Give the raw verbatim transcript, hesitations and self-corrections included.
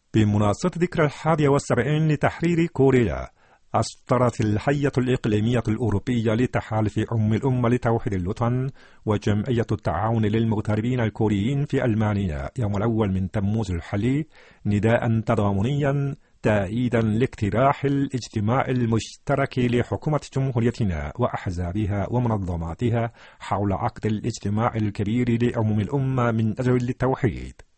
بمناسبة ذكرى الحادية والسبعين لتحرير كوريا، أصدرت الهيئة الإقليمية الأوروبية لتحالف أم الأمة لتوحيد الوطن وجمعية التعاون للمغتربين الكوريين في ألمانيا يوم الأول من تموز الحالي نداء تضامنيا تأييدا لاقتراح الاجتماع المشترك لحكومة جمهوريتنا وأحزابها ومنظماتها حول عقد الاجتماع الكبير لأمم الأمة من أجل التوحيد.